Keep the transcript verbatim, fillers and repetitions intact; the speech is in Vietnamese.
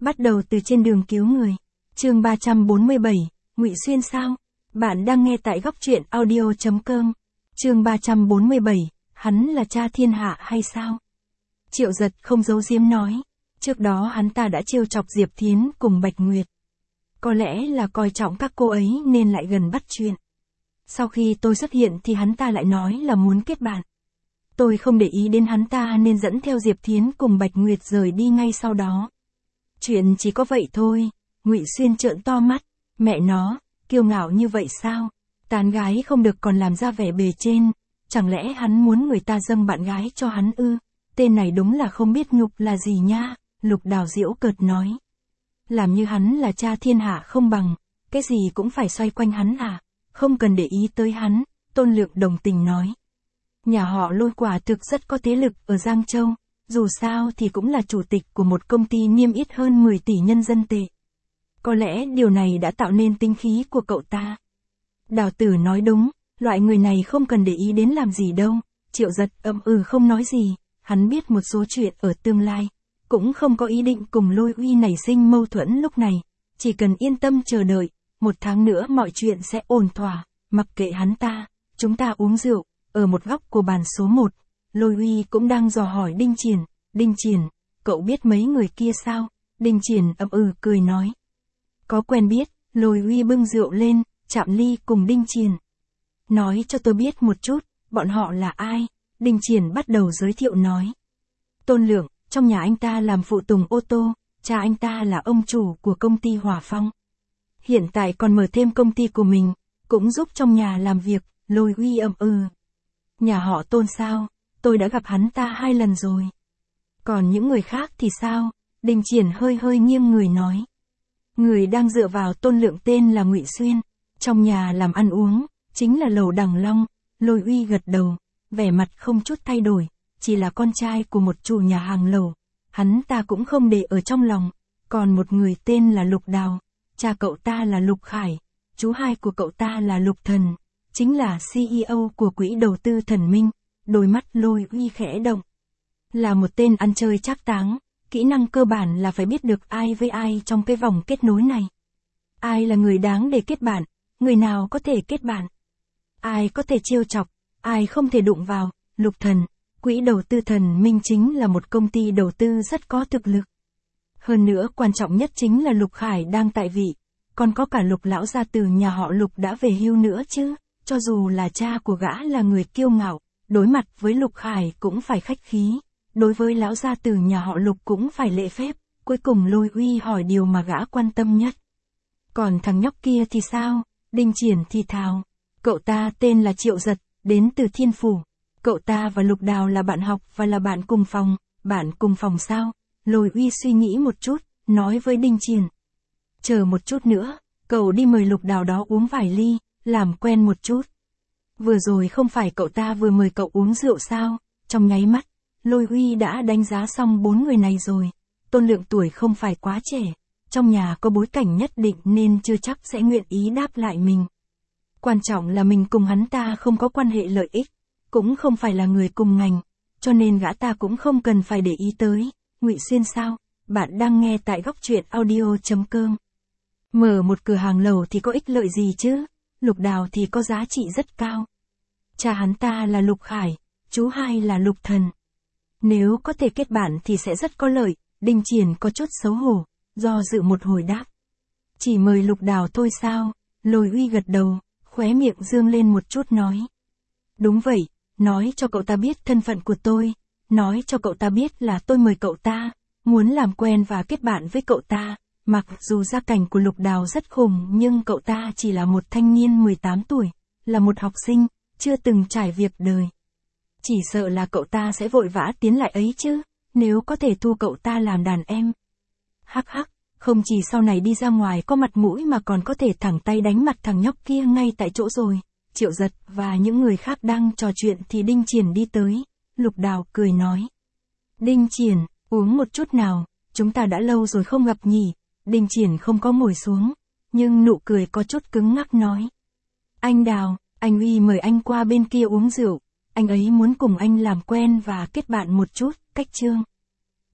Bắt đầu từ trên đường cứu người. Chương ba trăm bốn mươi bảy, Ngụy Xuyên sao? Bạn đang nghe tại góc truyện audio chấm com. Chương ba trăm bốn mươi bảy, hắn là cha thiên hạ hay sao? Triệu Giật không giấu giếm nói, trước đó hắn ta đã trêu chọc Diệp Thiến cùng Bạch Nguyệt. Có lẽ là coi trọng các cô ấy nên lại gần bắt chuyện. Sau khi tôi xuất hiện thì hắn ta lại nói là muốn kết bạn. Tôi không để ý đến hắn ta nên dẫn theo Diệp Thiến cùng Bạch Nguyệt rời đi ngay sau đó. Chuyện chỉ có vậy thôi. Ngụy Xuyên trợn to mắt, mẹ nó, kiêu ngạo như vậy sao? Tán gái không được còn làm ra vẻ bề trên, chẳng lẽ hắn muốn người ta dâng bạn gái cho hắn ư? Tên này đúng là không biết nhục là gì nha, Lục Đào giễu cợt nói. Làm như hắn là cha thiên hạ không bằng, cái gì cũng phải xoay quanh hắn à, không cần để ý tới hắn, Tôn Lượng đồng tình nói. Nhà họ Lôi quả thực rất có thế lực ở Giang Châu, dù sao thì cũng là chủ tịch của một công ty niêm yết hơn mười tỷ nhân dân tệ. Có lẽ điều này đã tạo nên tính khí của cậu ta. Đào Tử nói đúng, loại người này không cần để ý đến làm gì đâu. Triệu Giật ậm ừ không nói gì, hắn biết một số chuyện ở tương lai, cũng không có ý định cùng Lôi Uy nảy sinh mâu thuẫn lúc này, chỉ cần yên tâm chờ đợi, một tháng nữa mọi chuyện sẽ ổn thỏa, mặc kệ hắn ta, chúng ta uống rượu. Ở một góc của bàn số một, Lôi Uy cũng đang dò hỏi Đinh Triển, Đinh Triển, cậu biết mấy người kia sao? Đinh Triển ậm ừ cười nói. Có quen biết, Lôi Uy bưng rượu lên, chạm ly cùng Đinh Triển. Nói cho tôi biết một chút, bọn họ là ai? Đinh Triển bắt đầu giới thiệu nói. Tôn Lượng, trong nhà anh ta làm phụ tùng ô tô, cha anh ta là ông chủ của công ty Hỏa Phong. Hiện tại còn mở thêm công ty của mình, cũng giúp trong nhà làm việc, Lôi Uy ậm ừ. Nhà họ Tôn sao? Tôi đã gặp hắn ta hai lần rồi. Còn những người khác thì sao? Đinh Triển hơi hơi nghiêng người nói. Người đang dựa vào Tôn Lượng tên là Ngụy Xuyên, trong nhà làm ăn uống, chính là Lầu Đằng Long. Lôi Uy gật đầu, vẻ mặt không chút thay đổi, chỉ là con trai của một chủ nhà hàng lầu, hắn ta cũng không để ở trong lòng. Còn một người tên là Lục Đào, cha cậu ta là Lục Khải, chú hai của cậu ta là Lục Thần, chính là xê e ô của quỹ đầu tư Thần Minh. Đôi mắt Lôi Uy khẽ động. Là một tên ăn chơi trác táng, kỹ năng cơ bản là phải biết được ai với ai trong cái vòng kết nối này. Ai là người đáng để kết bạn, người nào có thể kết bạn, ai có thể trêu chọc, ai không thể đụng vào. Lục Thần, quỹ đầu tư Thần Minh chính là một công ty đầu tư rất có thực lực. Hơn nữa quan trọng nhất chính là Lục Khải đang tại vị, còn có cả Lục lão gia từ nhà họ Lục đã về hưu nữa chứ. Cho dù là cha của gã là người kiêu ngạo, đối mặt với Lục Khải cũng phải khách khí, đối với lão gia từ nhà họ Lục cũng phải lễ phép. Cuối cùng Lôi Uy hỏi điều mà gã quan tâm nhất. Còn thằng nhóc kia thì sao? Đinh Triển thì thào. Cậu ta tên là Triệu Giật, đến từ Thiên Phủ. Cậu ta và Lục Đào là bạn học và là bạn cùng phòng. Bạn cùng phòng sao? Lôi Uy suy nghĩ một chút, nói với Đinh Triển. Chờ một chút nữa, cậu đi mời Lục Đào đó uống vài ly, làm quen một chút. Vừa rồi không phải cậu ta vừa mời cậu uống rượu sao? Trong nháy mắt, Lôi Uy đã đánh giá xong bốn người này rồi. Tôn Lượng tuổi không phải quá trẻ, trong nhà có bối cảnh nhất định nên chưa chắc sẽ nguyện ý đáp lại mình. Quan trọng là mình cùng hắn ta không có quan hệ lợi ích, cũng không phải là người cùng ngành, cho nên gã ta cũng không cần phải để ý tới. Ngụy Xuyên sao? Bạn đang nghe tại góc truyện audio chấm com. Mở một cửa hàng lầu thì có ích lợi gì chứ? Lục Đào thì có giá trị rất cao. Cha hắn ta là Lục Khải, chú hai là Lục Thần. Nếu có thể kết bạn thì sẽ rất có lợi. Đinh Triển có chút xấu hổ, do dự một hồi đáp. Chỉ mời Lục Đào thôi sao? Lôi Uy gật đầu, khóe miệng dương lên một chút nói. Đúng vậy, nói cho cậu ta biết thân phận của tôi, nói cho cậu ta biết là tôi mời cậu ta, muốn làm quen và kết bạn với cậu ta. Mặc dù gia cảnh của Lục Đào rất khủng nhưng cậu ta chỉ là một thanh niên mười tám tuổi, là một học sinh, chưa từng trải việc đời. Chỉ sợ là cậu ta sẽ vội vã tiến lại ấy chứ, nếu có thể thu cậu ta làm đàn em. Hắc hắc, không chỉ sau này đi ra ngoài có mặt mũi mà còn có thể thẳng tay đánh mặt thằng nhóc kia ngay tại chỗ rồi. Triệu Giật và những người khác đang trò chuyện thì Đinh Triển đi tới. Lục Đào cười nói. Đinh Triển, uống một chút nào, chúng ta đã lâu rồi không gặp nhỉ. Đinh Triển không có ngồi xuống, nhưng nụ cười có chút cứng ngắc nói. Anh Đào, anh Uy mời anh qua bên kia uống rượu, anh ấy muốn cùng anh làm quen và kết bạn một chút. Cách chương